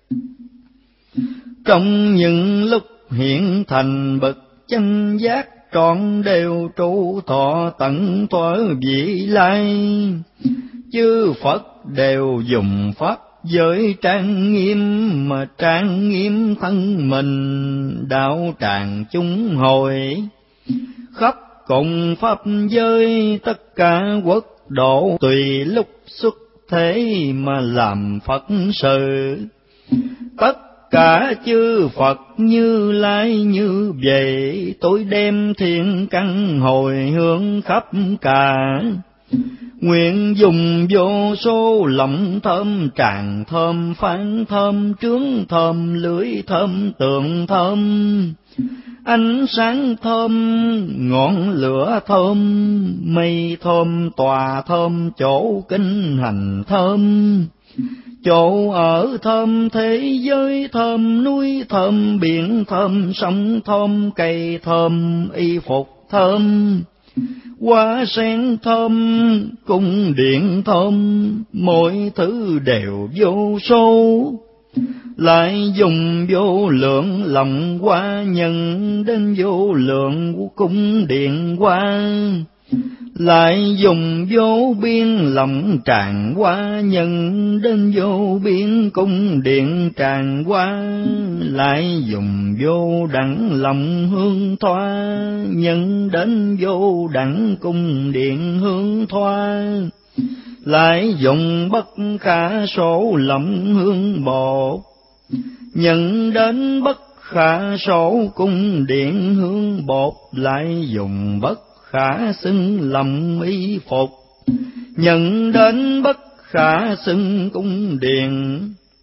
Trong những lúc hiện thành bậc chánh giác, trọn đều trụ thọ tận thuở vị lai. Chư Phật đều dùng pháp giới trang nghiêm, mà trang nghiêm thân mình, đạo tràng chúng hồi. Khắp cùng pháp giới, tất cả quốc độ tùy lúc xuất thế mà làm Phật sự. Tất cả chư Phật Như Lai như vậy, tôi đem thiện căn hồi hướng khắp cả. Nguyện dùng vô số lòng thơm, tràng thơm, phán thơm, trướng thơm, lưỡi thơm, tượng thơm, ánh sáng thơm, ngọn lửa thơm, mây thơm, tòa thơm, chỗ kinh hành thơm, chỗ ở thơm, thế giới thơm, núi thơm, biển thơm, sông thơm, cây thơm, y phục thơm, hoa sen thơm, cung điện thơm, mọi thứ đều vô số. Lại dùng vô lượng lòng hoa nhân đến vô lượng cung điện hoa. Lại dùng vô biên lòng tràng hoa nhân đến vô biên cung điện tràng hoa. Lại dùng vô đẳng lòng hương thoa nhân đến vô đẳng cung điện hương thoa. Lại dùng bất khả số lòng hương bột nhận đến bất khả số cung điện hương bột. Lại dùng bất khả xưng lòng y phục nhận đến bất khả xưng cung điện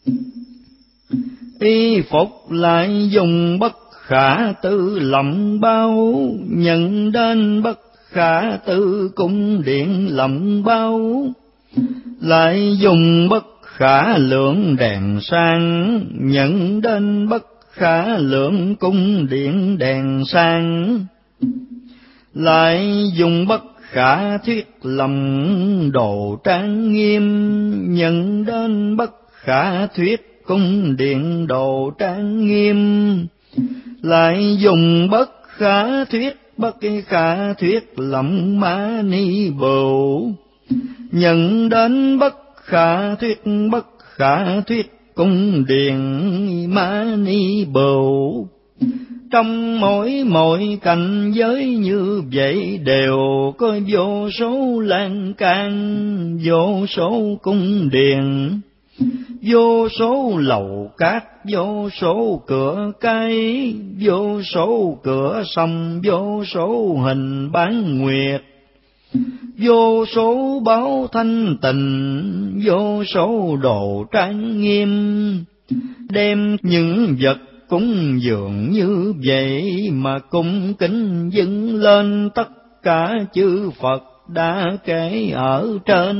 y phục. Lại dùng bất khả tư lòng bao nhận đến bất khả tư cung điện lòng bao. Lại dùng bất khả lượng đèn sang nhận đến bất khả lượng cung điện đèn sang. Lại dùng bất khả thuyết lòng đồ trang nghiêm nhận đến bất khả thuyết cung điện đồ trang nghiêm. Lại dùng bất khả thuyết bất khả thuyết lòng ma ni bồ nhận đến bất khả thuyết bất khả thuyết cung điện ma ni bồ. Trong mỗi mỗi cảnh giới như vậy đều có vô số lan can, vô số cung điện, vô số lầu cát, vô số cửa cây, vô số cửa sông, vô số hình bán nguyệt, vô số báo thanh tịnh, vô số đồ trang nghiêm. Đem những vật cúng dường như vậy mà cung kính dâng lên tất cả chư Phật đã kể ở trên.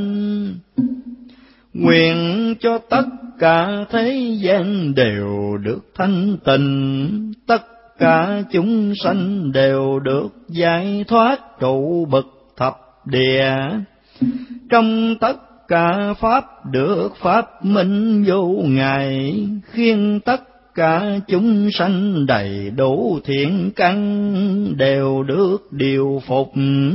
Nguyện cho tất cả thế gian đều được thanh tịnh, tất cả chúng sanh đều được giải thoát trụ bậc thập địa. Trong tất cả pháp được pháp minh vô ngại, khiến tất cả chúng sanh đầy đủ thiện căn đều được điều phục.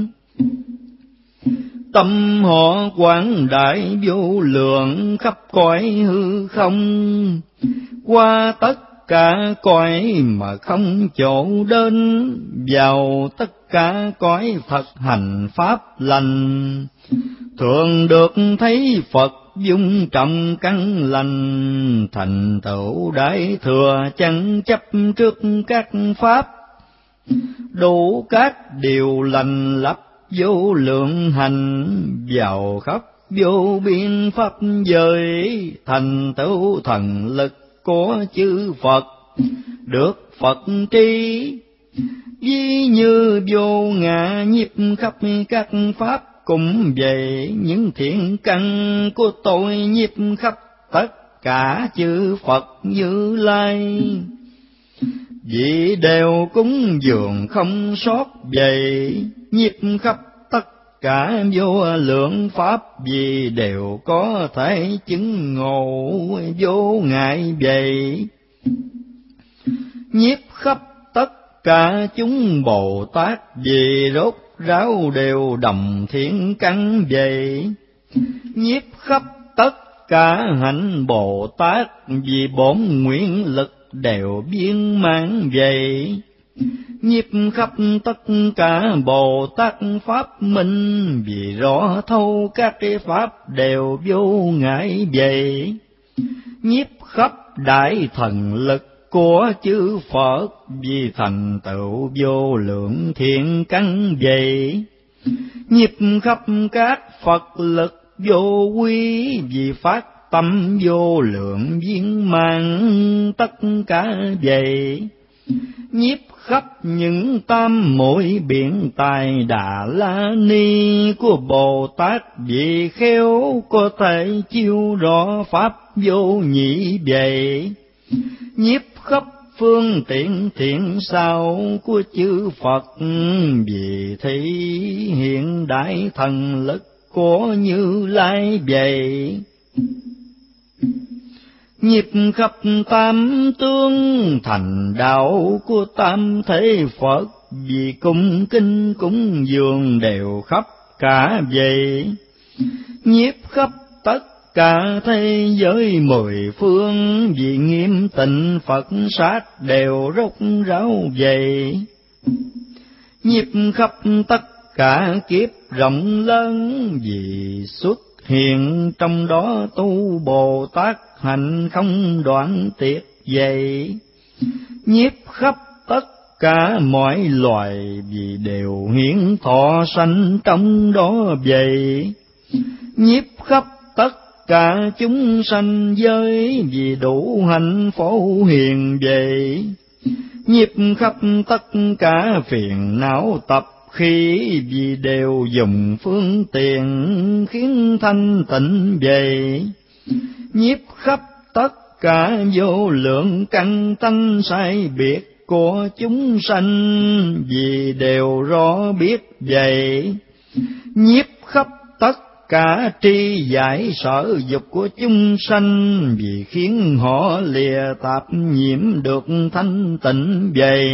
Tâm họ quảng đại vô lượng khắp cõi hư không, qua tất cả cõi mà không chỗ đến, vào tất cả cõi Phật hành pháp lành. Thường được thấy Phật dung trọng căn lành, thành tựu đại thừa chẳng chấp trước các pháp. Đủ các điều lành lập vô lượng hành, vào khắp vô biên pháp giới, thành tựu thần lực của chư Phật, được Phật tri. Ví như vô ngã nhiếp khắp các pháp, cũng vậy những thiện căn của tôi nhiếp khắp tất cả chư Phật Như Lai. Vì đều cúng dường không sót vậy, nhiếp khắp tất cả vô lượng pháp, vì đều có thể chứng ngộ vô ngại vậy. Nhiếp khắp tất cả chúng Bồ Tát, vì rốt ráo đều đồng thiện căn vậy. Nhiếp khắp tất cả hạnh Bồ Tát, vì bổn nguyện lực đều viên mãn vậy. Nhiếp khắp tất cả Bồ Tát pháp minh, vì rõ thâu các pháp đều vô ngại vậy. Nhiếp khắp đại thần lực của chư Phật, vì thành tựu vô lượng thiện căn vậy. Nhiếp khắp các Phật lực vô quý, vì phát tâm vô lượng viên mãn tất cả vậy. Nhiếp khắp những tam muội biện tài Đà La Ni của Bồ Tát, vì khéo có thể chiêu rõ pháp vô nhị vậy. Nhiếp khắp phương tiện thiện sao của chư Phật, vì thị hiện đại thần lực của Như Lai vậy. Nhiếp khắp tam tướng thành đạo của tam thế Phật, vì cung kinh cúng dường đều khắp cả vậy. Nhiếp khắp tất cả thế giới mười phương, vì nghiêm tịnh Phật sát đều rốt ráo vậy. Nhiếp khắp tất cả kiếp rộng lớn, vì xuất hiện trong đó tu Bồ Tát hành không đoạn tuyệt vậy. Nhiếp khắp tất cả mọi loài, vì đều hiển thọ sanh trong đó vậy. Nhiếp khắp tất cả chúng sanh giới, vì đủ hạnh phổ hiền vậy. Nhiếp khắp tất cả phiền não tập khí, vì đều dùng phương tiện khiến thanh tịnh vậy. Nhiếp khắp tất cả vô lượng căn tánh sai biệt của chúng sanh, vì đều rõ biết vậy. Nhiếp khắp tất cả tri giải sở dục của chúng sanh, vì khiến họ lìa tạp nhiễm được thanh tịnh vậy.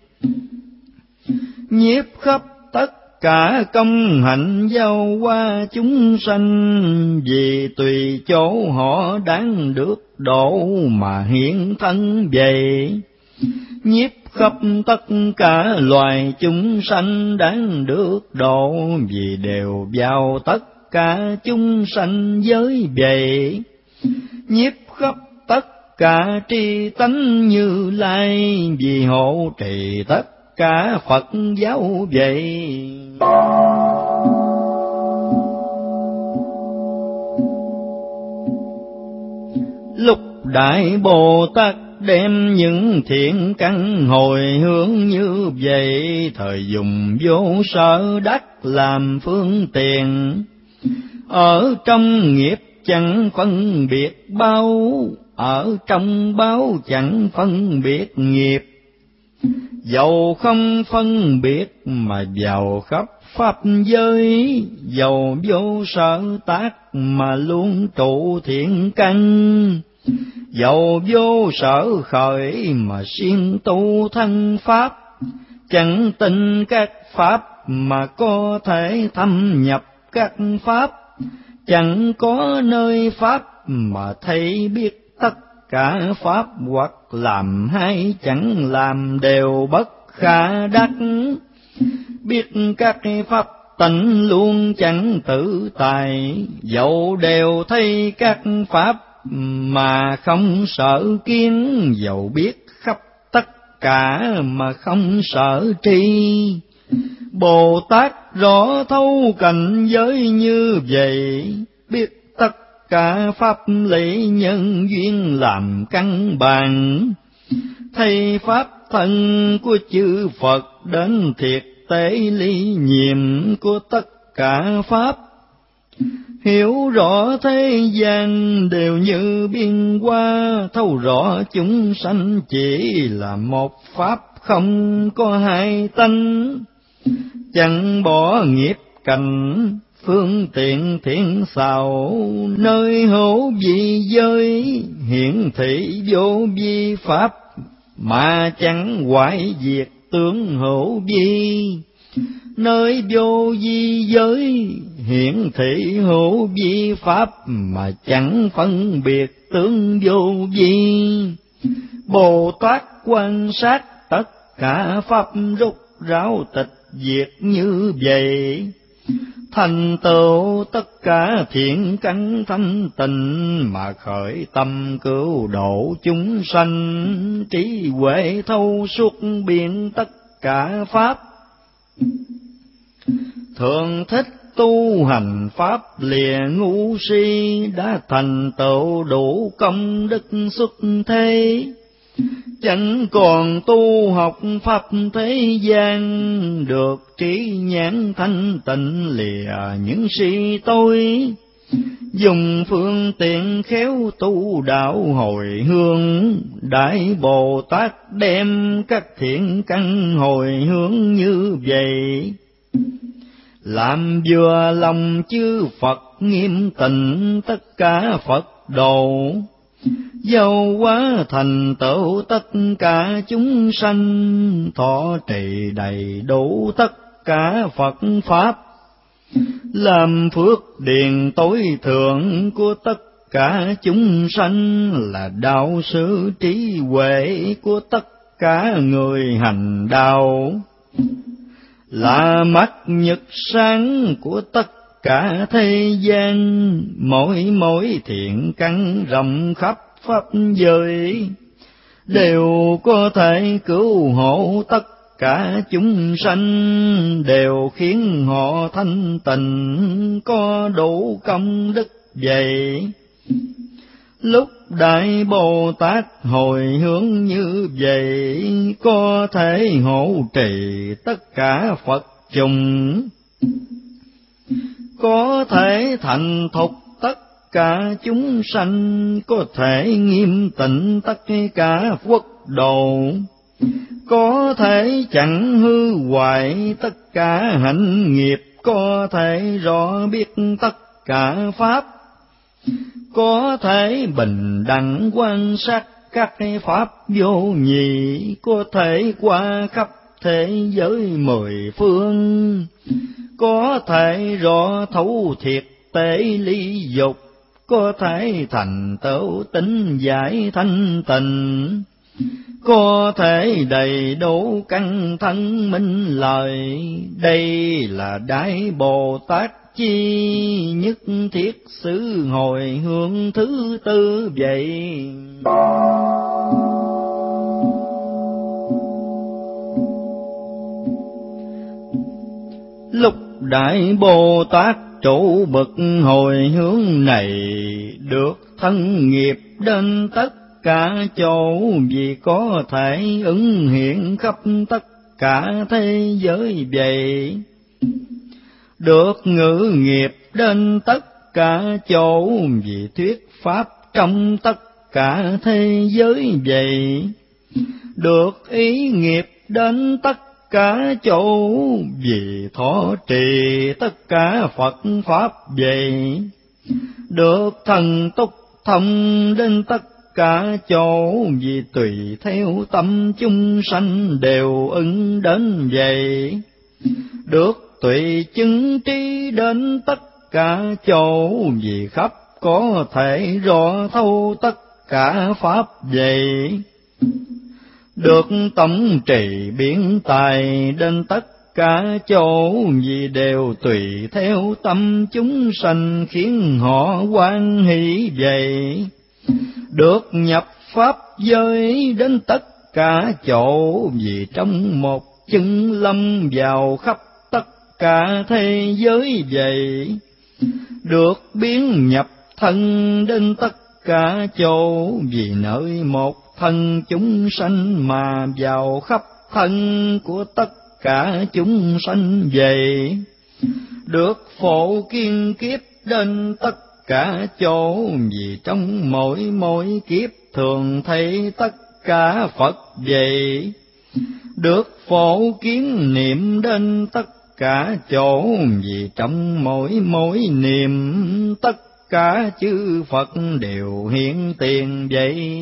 Nhiếp khắp tất cả công hạnh giao qua chúng sanh, vì tùy chỗ họ đáng được độ mà hiện thân vậy. Nhiếp khắp tất cả loài chúng sanh đáng được độ, vì đều vào tất cả chúng sanh giới vậy. Nhiếp khắp tất cả tri tánh Như Lai, vì hộ trì tất cả Phật giáo vậy. Lúc Đại Bồ Tát đem những thiện căn hồi hướng như vậy, thời dùng vô sở đắc làm phương tiện. Ở trong nghiệp chẳng phân biệt báo, ở trong báo chẳng phân biệt nghiệp. Dầu không phân biệt mà vào khắp pháp giới, dầu vô sở tác mà luôn trụ thiện căn. Dầu vô sở khởi mà siêng tu thân pháp, chẳng tin các pháp mà có thể thâm nhập các pháp, chẳng có nơi pháp mà thấy biết tất cả pháp, hoặc làm hay chẳng làm đều bất khả đắc. Biết các pháp tịnh luôn chẳng tự tại, dẫu đều thấy các pháp mà không sợ kiến, dẫu biết khắp tất cả mà không sợ tri. Bồ Tát rõ thấu cảnh giới như vậy, biết tất cả pháp lý nhân duyên làm căn bản, thấy pháp thân của chư Phật đến thiệt tế lý nhiệm của tất cả pháp. Hiểu rõ thế gian đều như biên hoa, thấu rõ chúng sanh chỉ là một pháp, không có hai tánh. Chẳng bỏ nghiệp cảnh phương tiện thiện xảo, nơi hữu vi giới hiển thị vô vi pháp, mà chẳng hoại diệt tướng hữu vi. Nơi vô vi giới hiển thị hữu vi pháp, mà chẳng phân biệt tướng vô vi. Bồ Tát quan sát tất cả pháp rút ráo tịch diệt như vậy, thành tựu tất cả thiện căn thanh tịnh, mà khởi tâm cứu độ chúng sanh, trí huệ thâu suốt biện tất cả pháp. Thường thích tu hành pháp lìa ngu si, đã thành tựu đủ công đức xuất thế. Chẳng còn tu học pháp thế gian, được trí nhãn thanh tịnh lìa những si tối. Dùng phương tiện khéo tu đạo hồi hướng, Đại Bồ Tát đem các thiện căn hồi hướng như vậy. Làm vừa lòng chư Phật nghiêm tịnh tất cả Phật độ, dầu quá thành tựu tất cả chúng sanh, thọ trì đầy đủ tất cả Phật pháp. Làm phước điền tối thượng của tất cả chúng sanh, là đạo sư trí huệ của tất cả người hành đạo. Là mắt nhật sáng của tất cả thế gian, mỗi mỗi thiện căn rộng khắp pháp giới, đều có thể cứu hộ tất cả chúng sanh, đều khiến họ thanh tịnh, có đủ công đức vậy. Lúc Đại Bồ Tát hồi hướng như vậy, có thể hộ trì tất cả Phật chúng, có thể thành thục tất cả chúng sanh, có thể nghiêm tịnh tất cả quốc độ, có thể chẳng hư hoại tất cả hạnh nghiệp, có thể rõ biết tất cả pháp, có thể bình đẳng quan sát các pháp vô nhị, có thể qua khắp thế giới mười phương, có thể rõ thấu thiệt tế lý dục, có thể thành tựu tính giải thanh tịnh, có thể đầy đủ căn thân minh lời. Đây là Đại Bồ Tát chi nhất thiết xứ hồi hướng thứ tư vậy. Lúc Đại Bồ Tát trụ bậc hồi hướng này, được thân nghiệp đến tất cả chỗ, vì có thể ứng hiện khắp tất cả thế giới vậy. Được ngữ nghiệp đến tất cả chỗ, vì thuyết pháp trong tất cả thế giới vậy. Được ý nghiệp đến tất cả chỗ, vì thọ trì tất cả Phật pháp vậy. Được thần túc thông đến tất cả chỗ, vì tùy theo tâm chúng sanh đều ứng đến vậy. Được tùy chứng trí đến tất cả chỗ, vì khắp có thể rõ thâu tất cả pháp vậy. Được tổng trì biến tài đến tất cả chỗ, vì đều tùy theo tâm chúng sanh khiến họ hoan hỷ vậy. Được nhập pháp giới đến tất cả chỗ, vì trong một chân lâm vào khắp tất cả thế giới vậy. Được biến nhập thân đến tất cả chỗ, vì nơi một thân chúng sanh mà vào khắp thân của tất cả chúng sanh vậy. Được phổ kiên kiếp đến tất cả chỗ, vì trong mỗi mỗi kiếp thường thấy tất cả Phật vậy. Được phổ kiến niệm đến tất cả chỗ, vì trong mỗi mỗi niệm tất cả chư Phật đều hiện tiền vậy.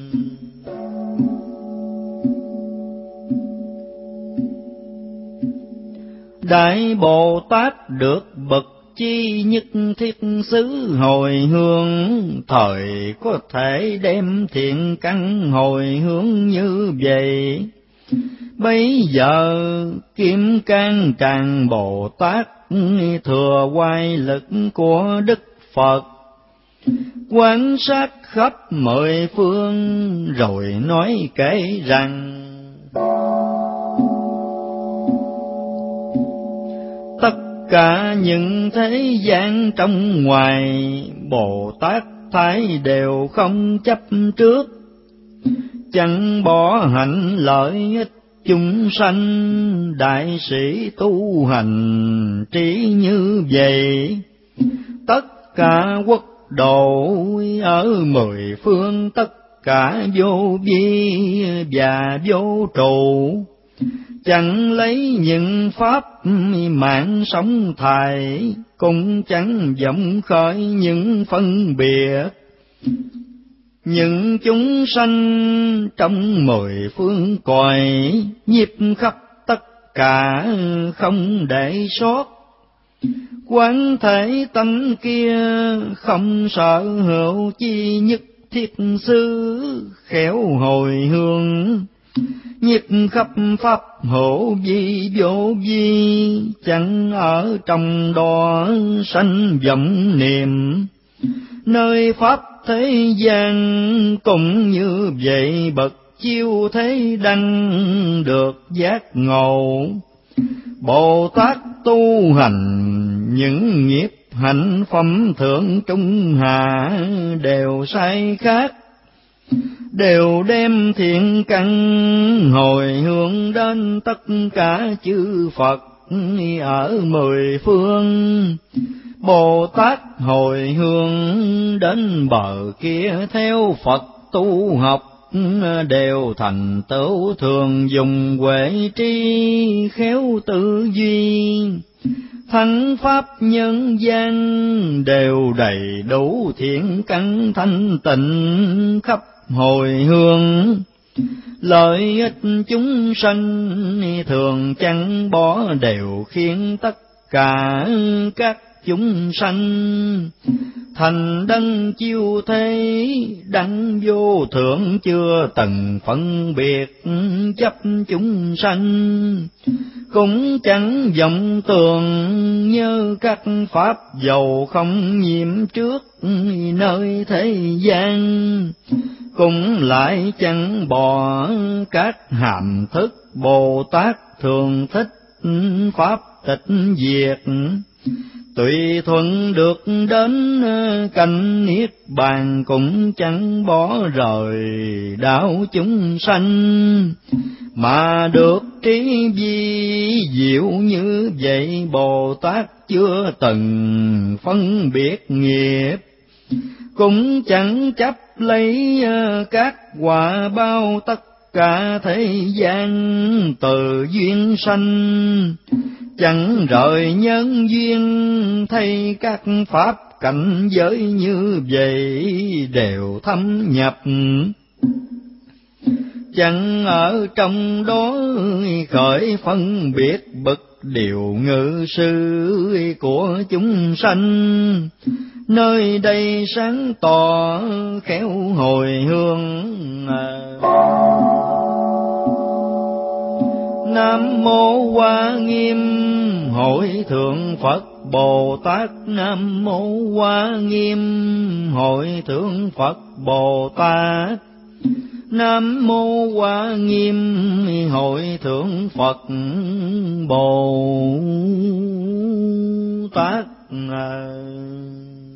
Đại Bồ Tát được bậc chi nhất thiết xứ hồi hướng, thời có thể đem thiện căn hồi hướng như vậy. Bây giờ Kim Cang Tràng Bồ Tát thừa oai lực của Đức Phật, quan sát khắp mười phương rồi nói kể rằng: tất cả những thế gian trong ngoài, Bồ Tát thấy đều không chấp trước, chẳng bỏ hạnh lợi ích chúng sanh. Đại sĩ tu hành trí như vậy, tất cả quốc độ ở mười phương, tất cả vô vi và vô trụ, chẳng lấy những pháp mạng sống thải, cũng chẳng vọng khởi những phân biệt. Những chúng sanh trong mười phương cõi, nhiếp khắp tất cả không để sót. Quán thể tâm kia không sở hữu chi nhất thiết xứ, khéo hồi hướng nhiếp khắp pháp hữu vi vô vi, chẳng ở trong đó sanh vọng niệm. Nơi pháp thế gian cũng như vậy, bậc chiêu thế đăng được giác ngộ. Bồ Tát tu hành những nghiệp hạnh phẩm thượng trung hạ đều sai khác, đều đem thiện căn hồi hướng đến tất cả chư Phật ở mười phương. Bồ Tát hồi hướng đến bờ kia theo Phật tu học, đều thành tựu thường dùng huệ trí khéo tư duy. Thánh pháp nhân gian đều đầy đủ thiện căn thanh tịnh, khắp hồi hướng lợi ích chúng sanh, thường chẳng bỏ đều khiến tất cả các chúng sanh thành đấng chiêu thế đăng vô thượng, chưa từng phân biệt chấp chúng sanh, cũng chẳng vọng tưởng như các pháp dầu không nhiễm trước nơi thế gian, cũng lại chẳng bỏ các hàm thức. Bồ Tát thường thích pháp tịch diệt, tùy thuận được đến cảnh niết bàn, cũng chẳng bỏ rời đạo chúng sanh, mà được trí vi diệu như vậy. Bồ Tát chưa từng phân biệt nghiệp, cũng chẳng chấp lấy các quả bao tất cả thế gian từ duyên sanh, chẳng rời nhân duyên thay các pháp cảnh giới như vậy đều thâm nhập, chẳng ở trong đó khởi phân biệt bậc điều ngự sư của chúng sanh. Nơi đây sáng tỏ khéo hồi hương. Nam mô Hoa Nghiêm Hội Thượng Phật Bồ Tát. Nam mô Hoa Nghiêm Hội Thượng Phật Bồ Tát. Nam mô Hoa Nghiêm Hội Thượng Phật Bồ Tát.